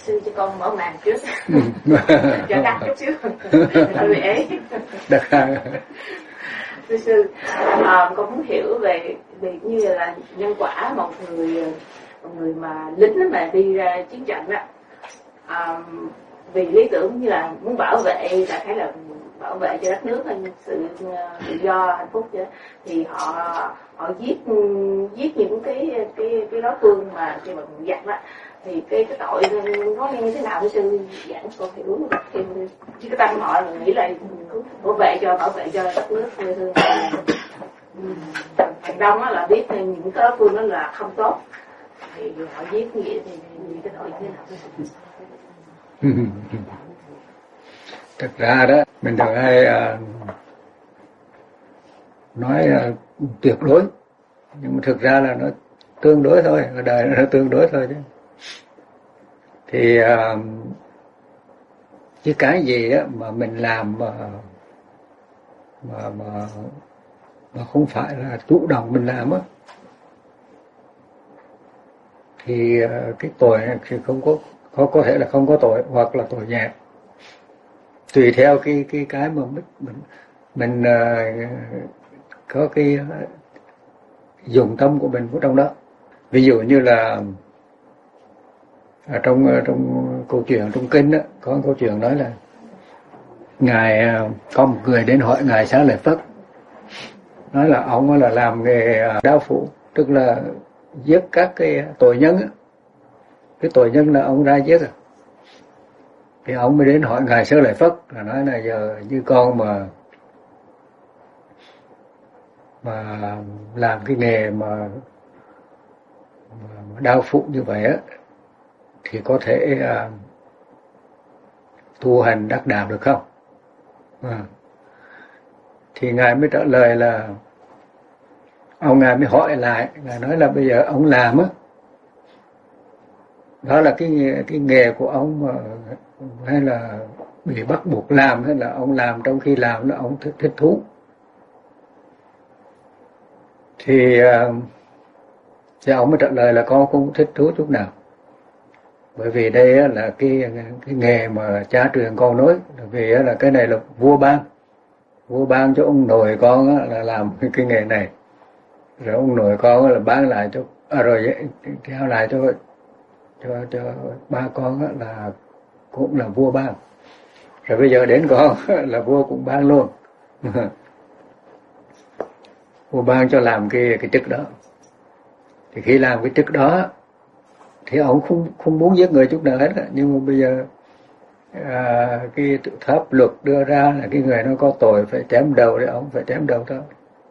sư cho con mở màn trước cho đắt chút xíu hơi bị ế. Sư con muốn hiểu về như là nhân quả một người mà lính mà đi ra chiến trận đó, vì lý tưởng như là muốn bảo vệ, là thấy là bảo vệ cho đất nước hay sự tự do hạnh phúc chứ, thì họ giết những cái đối phương mà khi mà giặc đó, thì cái tội nó như thế nào với sư giảng con hiểu thêm, chứ cái tâm họ nghĩ là bảo vệ cho đất nước quê hương. Thành đông á là biết những cái đối phương đó là không tốt, thì họ giết như vậy thì cái tội như thế nào? Thật ra đó mình thường hay nói tuyệt đối, nhưng mà thực ra là nó tương đối thôi, ở đời nó tương đối thôi chứ. Thì chứ cái gì á mà mình làm mà không phải là chủ động mình làm á, thì cái tội thì không có thể là không có tội, hoặc là tội nhẹ, tùy theo cái mà mình có cái dùng tâm của mình vào trong đó. Ví dụ như là trong câu chuyện trong kinh đó, có câu chuyện nói là ngài có một người đến hỏi ngài Xá Lợi Phất, nói là ông là làm nghề đao phủ, tức là giết các cái tội nhân á. Cái tội nhân là ông ra giết à. Thì ông mới đến hỏi ngài Xá Lợi Phất, là nói là giờ như con mà làm cái nghề mà đao phụ như vậy á, thì có thể tu hành đắc đạo được không? Thì ngài mới trả lời là ngài mới hỏi lại, ngài nói là bây giờ ông làm á, đó là cái nghề của ông mà, hay là bị bắt buộc làm, hay là ông làm trong khi làm là ông thích thú? Thì ông mới trả lời là con không thích thú chút nào, bởi vì đây là cái nghề mà cha truyền con nối, vì là cái này là vua ban cho ông nội con là làm cái nghề này, rồi ông nội con là bán lại cho rồi theo lại cho ba con là cũng là vua ban, rồi bây giờ đến con là vua cũng ban luôn. Vua ban cho làm cái chức đó. Thì khi làm cái chức đó thì ông không muốn giết người chút nào hết, nhưng mà bây giờ cái pháp luật đưa ra là cái người nó có tội phải chém đầu, thì ông phải chém đầu thôi.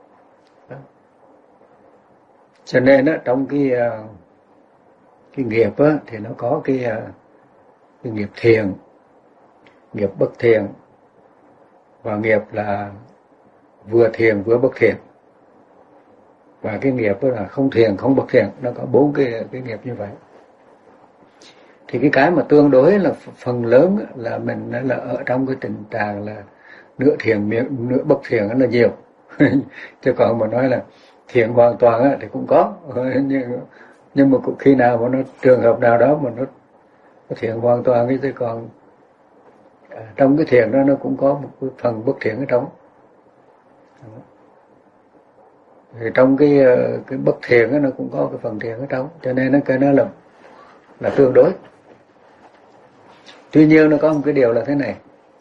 Cho nên đó, trong cái nghiệp á, thì nó có cái nghiệp thiện, nghiệp bất thiện, và nghiệp là vừa thiện vừa bất thiện, và cái nghiệp đó là không thiện không bất thiện. Nó có 4 cái nghiệp như vậy. Thì cái mà tương đối là phần lớn là mình là ở trong cái tình trạng là nửa thiện nửa bất thiện là nhiều. Chứ còn mà nói là thiện hoàn toàn thì cũng có, nhưng mà khi nào mà nó trường hợp nào đó mà nó thiện hoàn toàn thì còn trong cái thiện đó nó cũng có một cái phần bất thiện ở trong. Thì trong cái bất thiện đó, nó cũng có cái phần thiện ở trong, cho nên cái nó là tương đối. Tuy nhiên nó có một cái điều là thế này,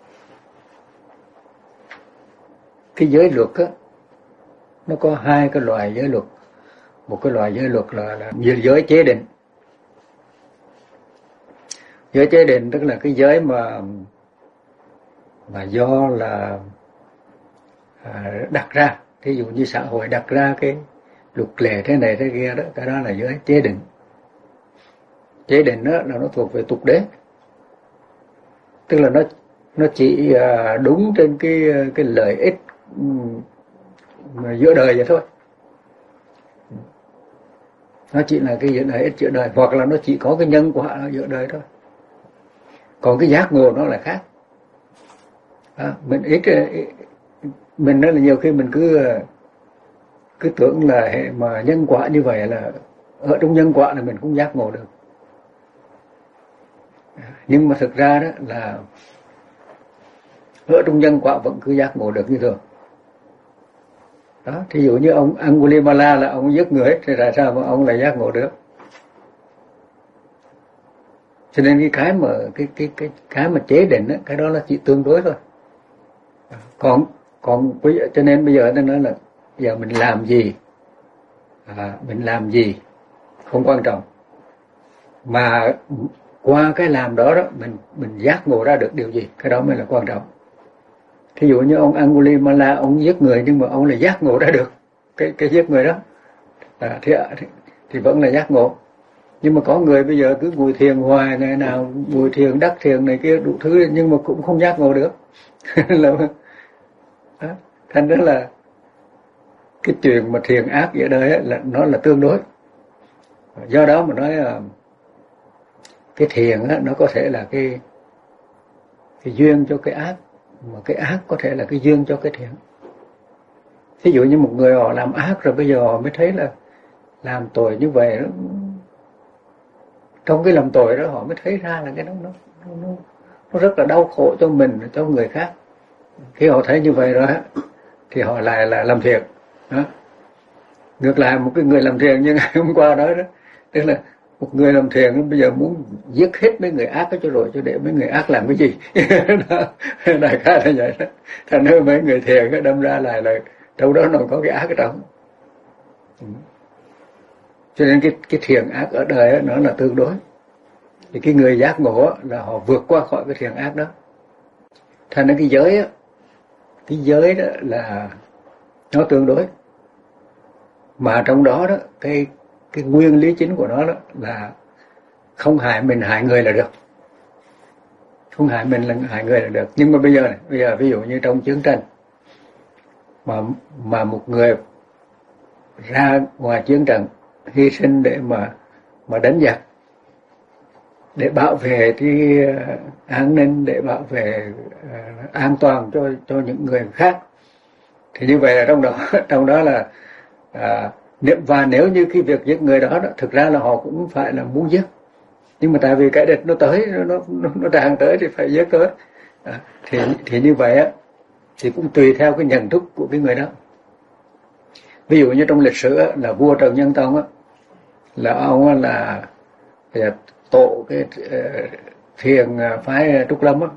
cái giới luật á, nó có 2 cái loại giới luật. Một cái loại giới luật là giới chế định. Giới chế định tức là cái giới mà do là đặt ra. Thí dụ như xã hội đặt ra cái luật lệ thế này thế kia đó, cái đó là giới chế định. Chế định đó là nó thuộc về tục đế, tức là nó chỉ đúng trên cái lợi ích giữa đời vậy thôi. Nó chỉ là cái lợi ích giữa đời, hoặc là nó chỉ có cái nhân quả ở giữa đời thôi. Còn cái giác ngộ nó là khác. Mình nói là nhiều khi mình cứ tưởng là hệ mà nhân quả như vậy là ở trong nhân quả là mình cũng giác ngộ được. Nhưng mà thực ra đó là ở trong nhân quả vẫn cứ giác ngộ được như thường. Đó, thí dụ như ông Angulimala là ông giết người thì tại sao mà ông lại giác ngộ được? Cho nên cái mà chế định đó, cái đó là chỉ tương đối thôi. Còn cho nên bây giờ tôi nói là giờ mình làm gì không quan trọng, mà qua cái làm đó mình giác ngộ ra được điều gì, cái đó mới là quan trọng. Thí dụ như ông Angulimala ông giết người nhưng mà ông lại giác ngộ ra được cái giết người đó, thì vẫn là giác ngộ. Nhưng mà có người bây giờ cứ ngồi thiền hoài, ngày nào ngồi thiền đắc thiền này kia đủ thứ nhưng mà cũng không giác ngộ được. Thành ra là cái chuyện mà thiện ác ở đây ấy, là nó là tương đối. Do đó mà nói cái thiện á, nó có thể là cái duyên cho cái ác, mà cái ác có thể là cái duyên cho cái thiện. Ví dụ như một người họ làm ác rồi bây giờ họ mới thấy là làm tội như vậy đó, trong cái làm tội đó họ mới thấy ra là cái đó nó rất là đau khổ cho mình, cho người khác. Khi họ thấy như vậy rồi thì họ lại là làm thiện. Đó. Ngược lại một cái người làm thiện như ngày hôm qua đó, tức là một người làm thiện bây giờ muốn giết hết mấy người ác cho rồi cho để mấy người ác làm cái gì. Đại khái là vậy đó. Thành ra mấy người thiện đâm ra lại là trong đó nó có cái ác ở trong. Cho nên cái thiện ác ở đời nó là tương đối. Thì cái người giác ngộ là họ vượt qua khỏi cái thiện ác đó. Thành ra cái giới đó là nó tương đối. Mà trong đó đó cái nguyên lý chính của nó đó là không hại mình hại người là được. Không hại mình là hại người là được. Nhưng mà bây giờ ví dụ như trong chiến tranh mà một người ra ngoài chiến trận hy sinh để mà đánh giặc, để bảo vệ cái an ninh, để bảo vệ an toàn cho những người khác, thì như vậy là trong đó là và nếu như cái việc giết người đó thực ra là họ cũng phải là muốn giết, nhưng mà tại vì cái địch nó tới, nó tràn tới thì phải giết tới. Thì như vậy á thì cũng tùy theo cái nhận thức của cái người đó. Ví dụ như trong lịch sử á, là vua Trần Nhân Tông á, là ông là tổ cái thiền phái Trúc Lâm á,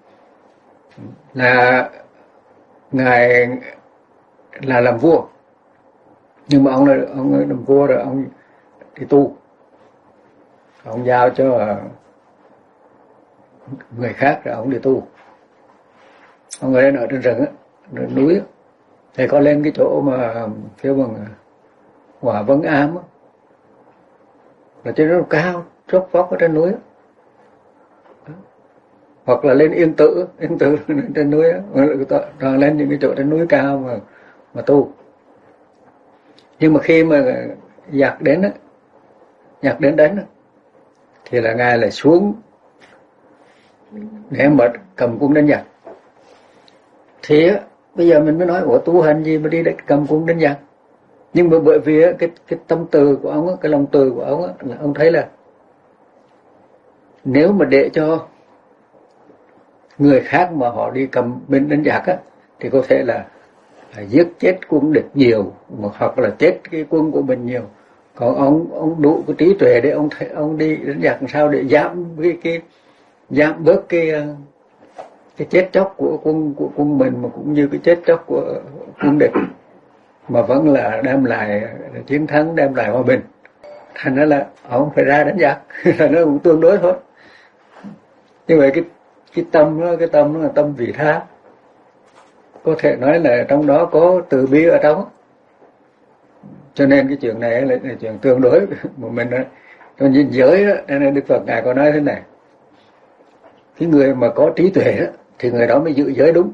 là ngài là làm vua, nhưng mà ông làm vua rồi ông đi tu, ông giao cho người khác rồi ông đi tu. Ông ở đây ở trên rừng á, núi á, thì có lên cái chỗ mà kêu bằng Hỏa Vân Am á, là trên nó cao chót vót ở trên núi á. Hoặc là lên Yên Tử trên núi á, rồi lên những cái chỗ trên núi cao mà tu. Nhưng mà khi mà giặc đến đánh thì là ngài lại xuống để mà cầm cung đánh giặc. Thì bây giờ mình mới nói tu hành gì mà đi cầm cung đánh giặc. Nhưng mà bởi vì cái tâm từ của ông, cái lòng từ của ông là ông thấy là nếu mà để cho người khác mà họ đi cầm binh đánh giặc á, thì có thể là giết chết quân địch nhiều, hoặc là chết cái quân của mình nhiều. Còn ông đủ cái trí tuệ để ông đi đánh giặc làm sao để giảm bớt cái chết chóc của quân mình, mà cũng như cái chết chóc của quân địch, mà vẫn là đem lại chiến thắng, đem lại hòa bình. Thành ra là ông phải ra đánh giặc. Là nó cũng tương đối thôi. Như vậy cái tâm nó là tâm vị tha, có thể nói là trong đó có từ bi ở trong. Cho nên cái chuyện này là chuyện tương đối của mình. Còn nhìn giới đó, nên Đức Phật ngài có nói thế này: cái người mà có trí tuệ đó thì người đó mới giữ giới đúng.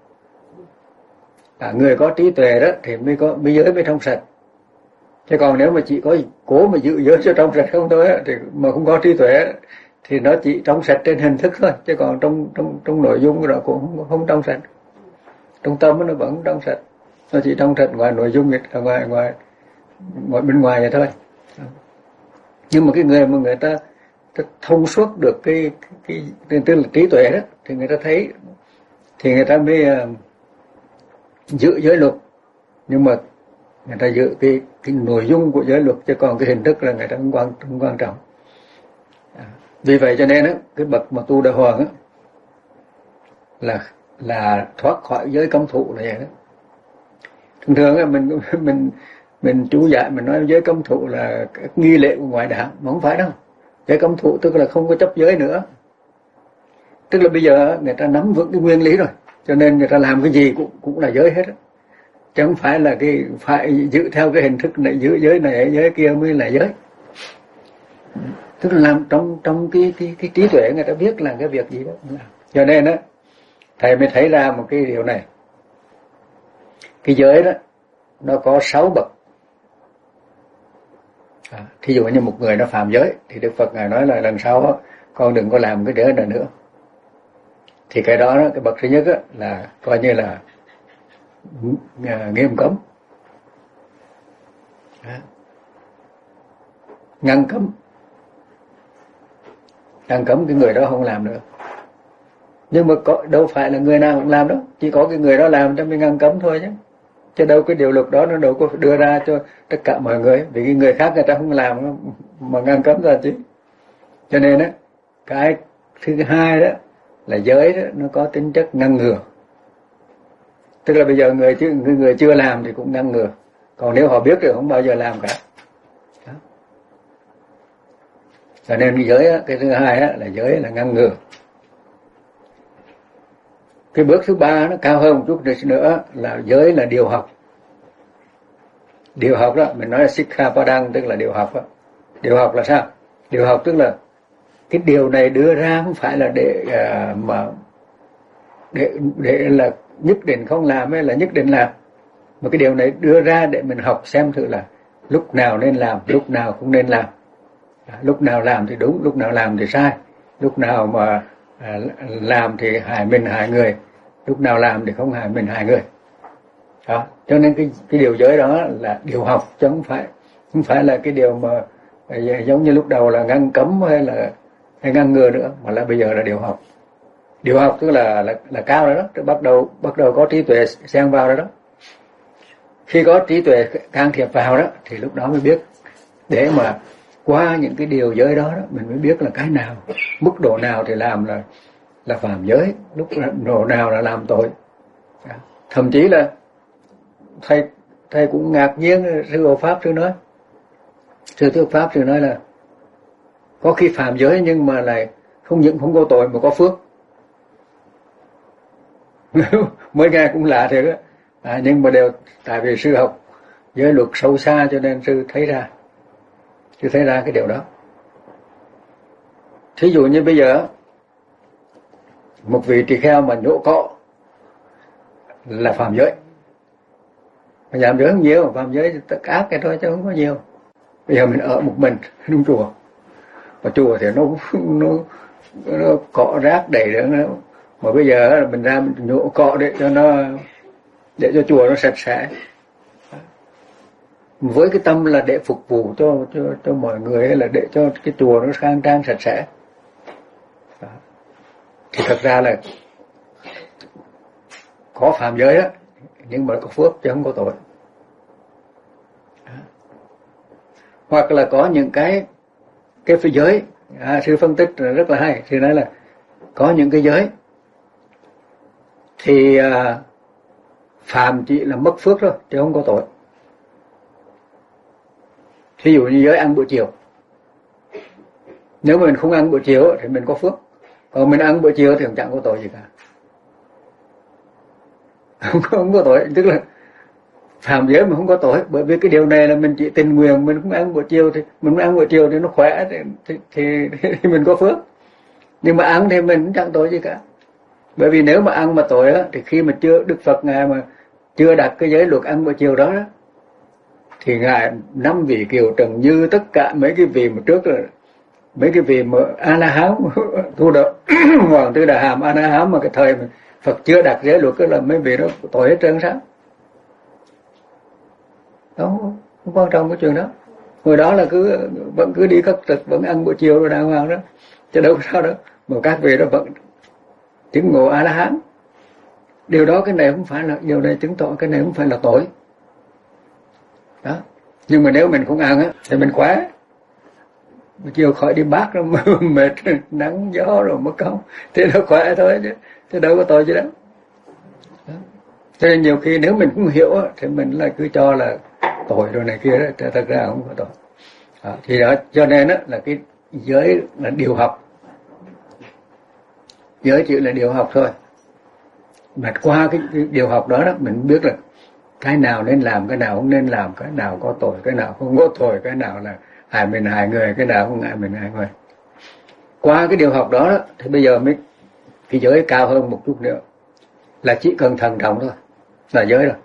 Người có trí tuệ đó thì mới giới mới trong sạch. Chứ còn nếu mà chỉ có cố mà giữ giới cho trong sạch không thôi á, thì mà không có trí tuệ thì nó chỉ trong sạch trên hình thức thôi, chứ còn trong nội dung của nó cũng không trong sạch. Trong tâm nó vẫn trong sạch, nó chỉ trong sạch ngoài nội dung, ngoài bên ngoài vậy thôi. Nhưng mà cái người mà người ta thông suốt được cái tức là trí tuệ đó, thì người ta thấy, thì người ta mới giữ giới luật. Nhưng mà người ta giữ cái nội dung của giới luật, chứ còn cái hình thức là người ta không quan trọng. Vì vậy cho nên á, cái bậc mà tu đà hoàng á là thoát khỏi giới cấm thụ là vậy đó. Thường thường á mình chú giải mình nói giới cấm thụ là các nghi lễ của ngoại đạo, mà không phải đâu. Giới cấm thụ tức là không có chấp giới nữa. Tức là bây giờ người ta nắm vững cái nguyên lý rồi, cho nên người ta làm cái gì cũng là giới hết á. Chứ không phải là cái phải giữ theo cái hình thức này, giữ giới này giới kia mới là giới. Tức là làm trong cái trí tuệ người ta biết là cái việc gì đó làm. Cho nên á, thầy mới thấy ra một cái điều này. Cái giới đó nó có 6 bậc. Thí dụ như một người nó phạm giới thì Đức Phật ngài nói là lần sau đó, con đừng có làm cái giới này nữa. Thì cái đó, cái bậc thứ nhất đó, là coi như là nghiêm cấm, ngăn cấm cái người đó không làm nữa. Nhưng mà đâu phải là người nào cũng làm đâu, chỉ có cái người đó làm cho mình ngăn cấm thôi chứ đâu cái điều luật đó nó đâu có đưa ra cho tất cả mọi người, vì cái người khác người ta không làm mà ngăn cấm ra chứ. Cho nên á, cái thứ hai đó là giới đó, nó có tính chất ngăn ngừa. Tức là bây giờ người chưa làm thì cũng ngăn ngừa, còn nếu họ biết thì không bao giờ làm cả. Đó. Cho nên cái giới á, cái thứ hai á, là giới là ngăn ngừa. Cái bước thứ ba nó cao hơn một chút nữa là giới là điều học. Điều học đó mình nói là Sikkhapadang, tức là điều học đó. Điều học là sao? Điều học tức là cái điều này đưa ra không phải là để là nhất định không làm hay là nhất định làm, mà cái điều này đưa ra để mình học xem thử là lúc nào nên làm, lúc nào không nên làm, lúc nào làm thì đúng, lúc nào làm thì sai, lúc nào mà làm thì hại mình hại người, lúc nào làm thì không hại mình hại người. Đó. Cho nên cái điều giới đó là điều học, chứ không phải là cái điều mà giống như lúc đầu là ngăn cấm hay ngăn ngừa nữa, mà là bây giờ là điều học. Điều học tức là cao rồi đó, bắt đầu có trí tuệ xen vào rồi đó. Khi có trí tuệ can thiệp vào đó thì lúc đó mới biết, để mà qua những cái điều giới đó mình mới biết là cái nào, mức độ nào thì làm là phạm giới, lúc độ nào là làm tội. Thậm chí là thầy cũng ngạc nhiên, sư Hộ Pháp sư nói, sư Thuyết Pháp sư nói là có khi phạm giới nhưng mà lại không những không có tội mà có phước. Mới nghe cũng lạ thiệt á, nhưng mà đều tại vì sư học giới luật sâu xa cho nên sư thấy ra cái điều đó. Thí dụ như bây giờ một vị tỳ kheo mà nhổ cỏ là phạm giới, mà phạm giới không nhiều, phạm giới tất cả cái thôi chứ không có nhiều. Bây giờ mình ở một mình trong chùa, mà chùa thì nó cỏ rác đầy đó, mà bây giờ mình ra mình nhổ cỏ để cho chùa nó sạch sẽ, với cái tâm là để phục vụ cho mọi người, hay là để cho cái chùa nó khang trang sạch sẽ. Đó. Thì thật ra là có phạm giới đó, nhưng mà có phước chứ không có tội. Đó. Hoặc là có những cái phi giới, sư phân tích rất là hay. Sư nói là có những cái giới thì phạm chỉ là mất phước thôi chứ không có tội. Thí dụ như giới ăn bữa chiều, nếu mà mình không ăn bữa chiều thì mình có phước, còn mình ăn bữa chiều thì chẳng có tội gì cả. Không có tội, tức là phạm giới mà không có tội, bởi vì cái điều này là mình chỉ tình nguyện, mình không ăn bữa chiều thì mình ăn bữa chiều thì nó khỏe thì mình có phước. Nhưng mà ăn thì mình cũng chẳng tội gì cả. Bởi vì nếu mà ăn mà tội á, thì khi mà Đức Phật ngài mà chưa đặt cái giới luật ăn bữa chiều đó thì ngài 5 vị Kiều Trần Như, tất cả mấy cái vị mà trước là mấy cái vị mà A La Hán tu đạo Hoàng Tư Đà Hàm A La Hán, mà cái thời mà Phật chưa đặt giới luật là mấy vị đó tội hết trơn sao? Đó, không quan trọng cái chuyện đó. hồi đó là vẫn cứ đi khất thực, vẫn ăn buổi chiều rồi đàng hoàng đó, chứ đâu có sao đâu. Mà các vị đó vẫn chứng ngộ A La Hán. Điều đó cái này không phải là, điều này chứng tỏ cái này không phải là tội đó. Nhưng mà nếu mình không ăn á thì mình khỏe, buổi chiều khỏi đi bác rồi mệt nắng gió rồi mất công, thế nó khỏe thôi chứ đâu có tội gì đâu. Cho nên nhiều khi nếu mình không hiểu thì mình là cứ cho là tội rồi này kia đó, thật ra không có tội. Thì đó, cho nên đó là cái giới là điều học, giới chỉ là điều học thôi. Mà qua cái điều học đó đó mình biết là cái nào nên làm, cái nào không nên làm, cái nào có tội, cái nào không có tội, cái nào là hại mình hại người, cái nào không hại mình hại người. Qua cái điều học đó, đó thì bây giờ mới cái giới cao hơn một chút nữa, là chỉ cần thận trọng thôi là giới rồi.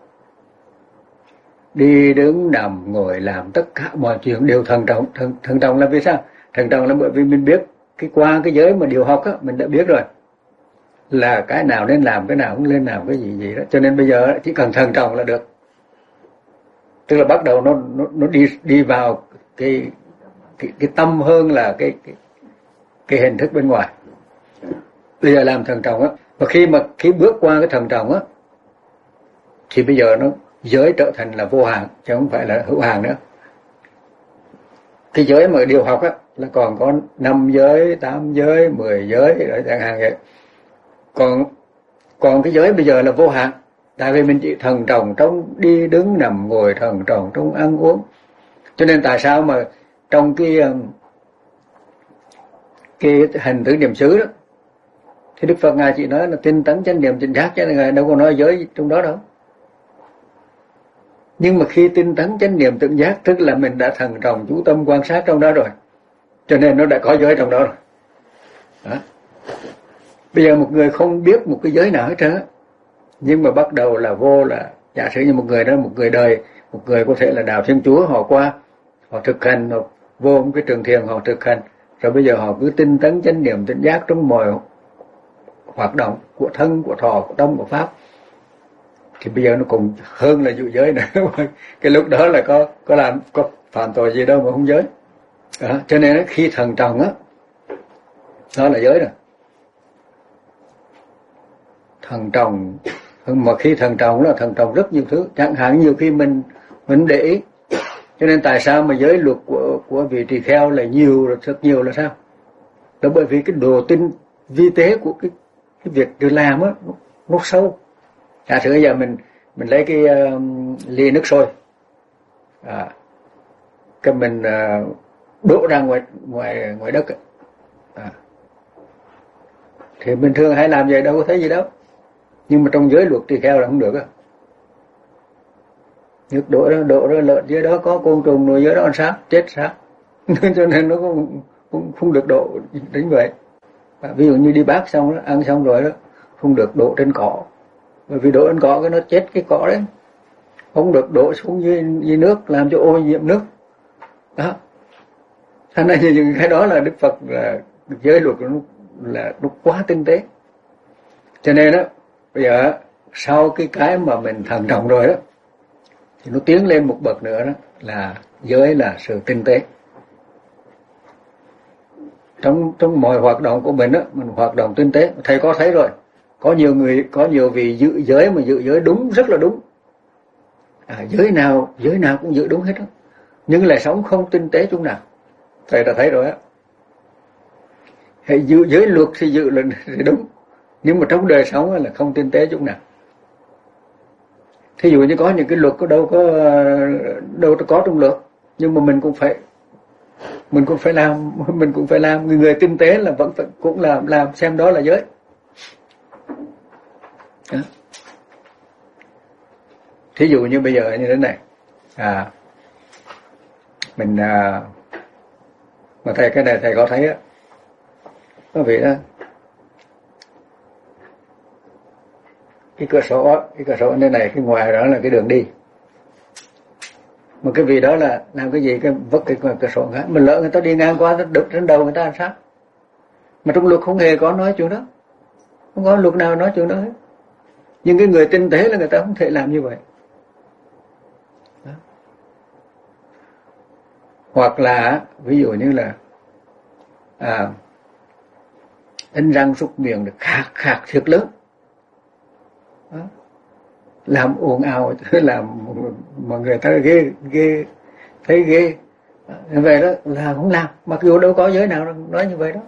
Đi đứng nằm ngồi làm tất cả mọi chuyện đều thận trọng. Thận trọng là vì sao? Thận trọng là bởi vì mình biết cái qua cái giới mà điều học á, mình đã biết rồi là cái nào nên làm, cái nào không nên làm, cái gì đó. Cho nên bây giờ chỉ cần thận trọng là được. Tức là bắt đầu nó đi vào cái tâm hơn là cái hình thức bên ngoài. Bây giờ làm thận trọng á, và khi bước qua cái thận trọng á thì bây giờ nó giới trở thành là vô hạn chứ không phải là hữu hạn nữa. Cái giới mà điều học á là còn có 5 giới, 8 giới, 10 giới rồi chẳng hạn vậy. Còn cái giới bây giờ là vô hạn. Tại vì mình chỉ thận trọng trong đi đứng nằm ngồi, thận trọng trong ăn uống. Cho nên tại sao mà trong cái hành tứ niệm xứ đó thì Đức Phật Ngài chỉ nói là tinh tấn chánh niệm tỉnh giác, chứ Ngài đâu có nói giới trong đó đâu. Nhưng mà khi tinh tấn chánh niệm tỉnh giác tức là mình đã thận trọng chú tâm quan sát trong đó rồi, cho nên nó đã có giới trong đó rồi đó. Bây giờ một người không biết một cái giới nào hết trơn, nhưng mà bắt đầu là vô, là giả sử như một người đó, một người đời, một người có thể là đạo Thiên Chúa, họ qua họ thực hành, họ vô một cái trường thiền họ thực hành, rồi bây giờ họ cứ tinh tấn chánh niệm tỉnh giác trong mọi hoạt động của thân, của thọ, của tâm, của pháp, thì bây giờ nó cũng hơn là dụ giới nữa. Cái lúc đó là có phạm tội gì đâu mà không giới đó. Cho nên khi thận trọng á, đó là giới rồi. Thận trọng, mà khi thận trọng là thận trọng rất nhiều thứ, chẳng hạn nhiều khi mình để ý. Cho nên tại sao mà giới luật của vị tỳ kheo là nhiều, rất nhiều là sao? Đó bởi vì cái độ tinh vi tế của cái việc được làm á nó sâu. Giả sử bây giờ mình lấy cái ly nước sôi, cái mình đổ ra ngoài đất thì bình thường hay làm vậy đâu có thấy gì đâu, nhưng mà trong giới luật tỳ kheo là không được á. Nước đổ ra lợn dưới đó có côn trùng rồi dưới đó ăn sao chết sao. Cho nên nó cũng không được đổ đến vậy. Ví dụ như đi bát xong đó, ăn xong rồi đó, không được đổ trên cỏ, bởi vì đổ trên cỏ cái nó chết cái cỏ đấy. Không được đổ xuống dưới nước làm cho ô nhiễm nước đó. Thành ra những cái đó là Đức Phật là giới luật nó quá tinh tế. Cho nên đó bây giờ sau cái mà mình thận trọng rồi đó thì nó tiến lên một bậc nữa, đó là giới là sự tinh tế. Trong mọi hoạt động của mình đó, mình hoạt động tinh tế. Thầy có thấy rồi, có nhiều vị giữ giới mà giữ giới đúng, rất là đúng. Giới nào cũng giữ đúng hết đó, nhưng lại sống không tinh tế chút nào. Thầy đã thấy rồi á. Hãy giữ giới luật thì giữ là đúng, nhưng mà trong đời sống là không tinh tế chút nào. Thí dụ như có những cái luật đâu có trong luật, nhưng mà mình cũng phải làm. Người tinh tế là vẫn cũng làm xem đó là giới đó. Thí dụ như bây giờ như thế này, mình mà thầy cái này thầy có thấy á, có vị đó, cái cửa sổ nơi này, cái ngoài đó là cái đường đi, mà cái vị đó là làm cái gì, cái vứt cái cửa sổ khác, mình lỡ người ta đi ngang qua nó đập trên đầu người ta làm sao? Mà trong luật không hề có nói chuyện đó, không có luật nào nói chuyện đó hết. Nhưng cái người tinh tế là người ta không thể làm như vậy đó. Hoặc là ví dụ như là đánh răng súc miệng được khạc khạc thiệt lớn đó. Làm ồn ào làm mà người ta ghê thấy ghê. Vậy đó là không làm, mặc dù đâu có giới nào nói như vậy đó.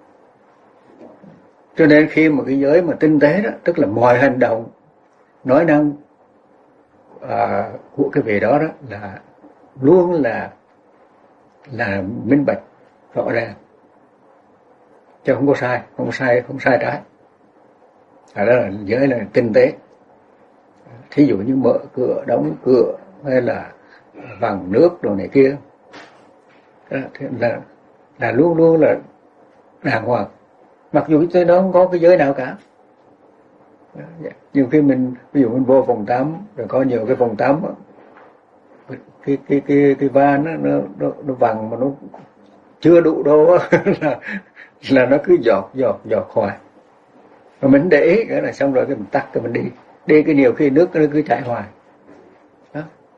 Cho nên khi mà cái giới mà tinh tế đó, tức là mọi hành động nói năng của cái vị đó đó là luôn là minh bạch rõ ràng, chứ không có sai, không sai trái. Đó là giới là tinh tế. Thí dụ như mở cửa, đóng cửa hay là vặn nước đồ này kia, đó, là luôn luôn là đàng hoàng, mặc dù tới đó không có cái giới nào cả. Nhiều khi mình ví dụ mình vô phòng tắm rồi có nhiều cái phòng tắm cái van nó vặn mà nó chưa đủ đâu là nó cứ giọt hoài, rồi mình để ý cái là xong rồi cái mình tắt cái mình đi cái nhiều khi nước nó cứ chảy hoài đó.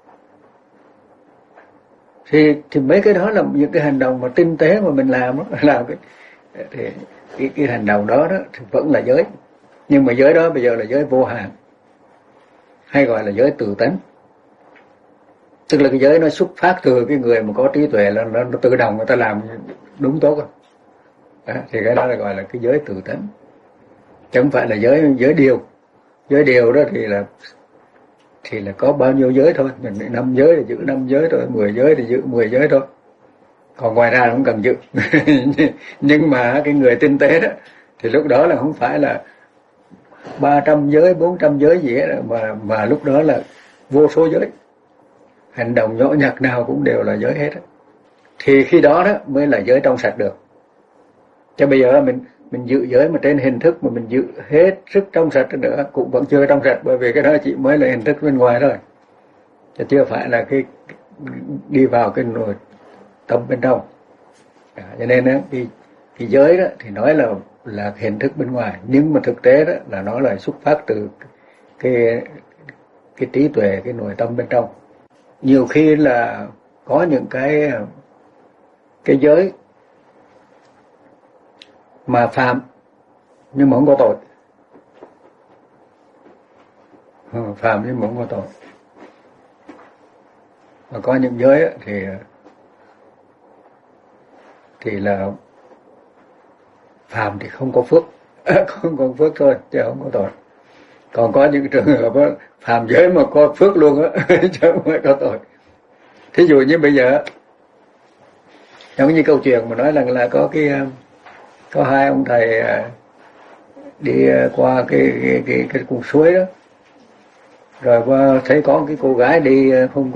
Thì mấy cái đó là những cái hành động mà tinh tế mà mình làm đó, làm cái hành động đó thì vẫn là giới, nhưng mà giới đó bây giờ là giới vô hạn, hay gọi là giới tự tánh. Tức là cái giới nó xuất phát từ cái người mà có trí tuệ, là nó tự động người ta làm đúng tốt rồi. Đó, thì cái đó là gọi là cái giới tự tánh, chứ không phải là giới điều. Giới điều đó thì là có bao nhiêu giới thôi, mình 5 giới thì giữ 5 giới thôi, 10 giới thì giữ 10 giới thôi, còn ngoài ra không cần giữ. Nhưng mà cái người tinh tế đó thì lúc đó là không phải là 300 giới 400 giới gì hết, mà lúc đó là vô số giới, hành động nhỏ nhặt nào cũng đều là giới hết đó. Thì khi đó mới là giới trong sạch được. Chứ bây giờ mình giữ giới mà trên hình thức mà mình giữ hết sức trong sạch nữa cũng vẫn chưa trong sạch, bởi vì cái đó chỉ mới là hình thức bên ngoài thôi, chứ chưa phải là cái đi vào cái nội tâm bên trong. Cho nên cái giới đó thì nói là hình thức bên ngoài, nhưng mà thực tế đó là nó là xuất phát từ cái trí tuệ, cái nội tâm bên trong. Nhiều khi là có những cái giới mà phạm nhưng mà không có tội, phạm nhưng mà không có tội. Và có những giới thì là phạm thì không có phước, không có phước thôi chứ không có tội. Còn có những trường hợp phạm giới mà có phước luôn á, chứ không phải có tội. Thí dụ như bây giờ giống như câu chuyện mà nói là có hai ông thầy đi qua cái con suối đó, rồi qua thấy có cái cô gái đi không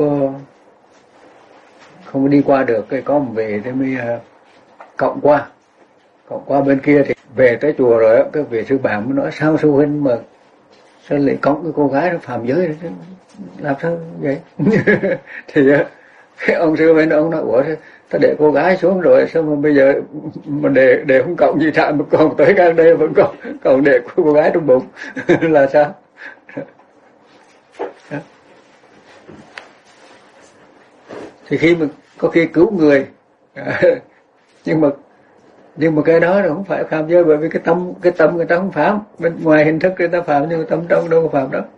có đi qua được, cái có một vị thì mới cộng qua bên kia. Thì về tới chùa rồi cái vị sư bạn mới nói sao sư huynh mà sao lại cộng cái cô gái nó phạm giới đó, làm sao vậy? Thì cái ông sư bên ông nói ủa ta để cô gái xuống rồi sao mà bây giờ mà để không cộng gì thạ mà còn tới cái đây vẫn còn để cô gái trong bụng là sao? Thì khi mà có khi cứu người nhưng mà cái đó là không phải phạm giới, bởi vì cái tâm người ta không phạm, bên ngoài hình thức người ta phạm nhưng mà tâm trong đâu có phạm đó.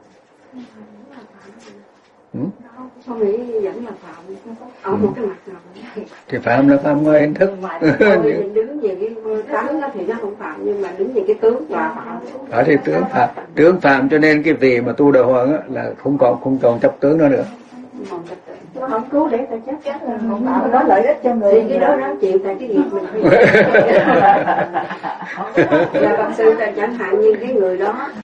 Con nghĩ vẫn là phạm ở một cái mặt nào thì phạm là phạm ngoài hình thức. Mình đứng về cái tánh thì nó không phạm, nhưng mà đứng về cái tướng là phạm. Đó thì tướng phạm, cho nên cái vị mà tu đạo hoàng là không còn chấp tướng đó nữa. Nó không cứu để ta chắc là không phạm, nó lợi ích cho người thì cái đó ráng chịu, tại cái nghiệp mình phải. Là Phật sư là chẳng hạn như cái người đó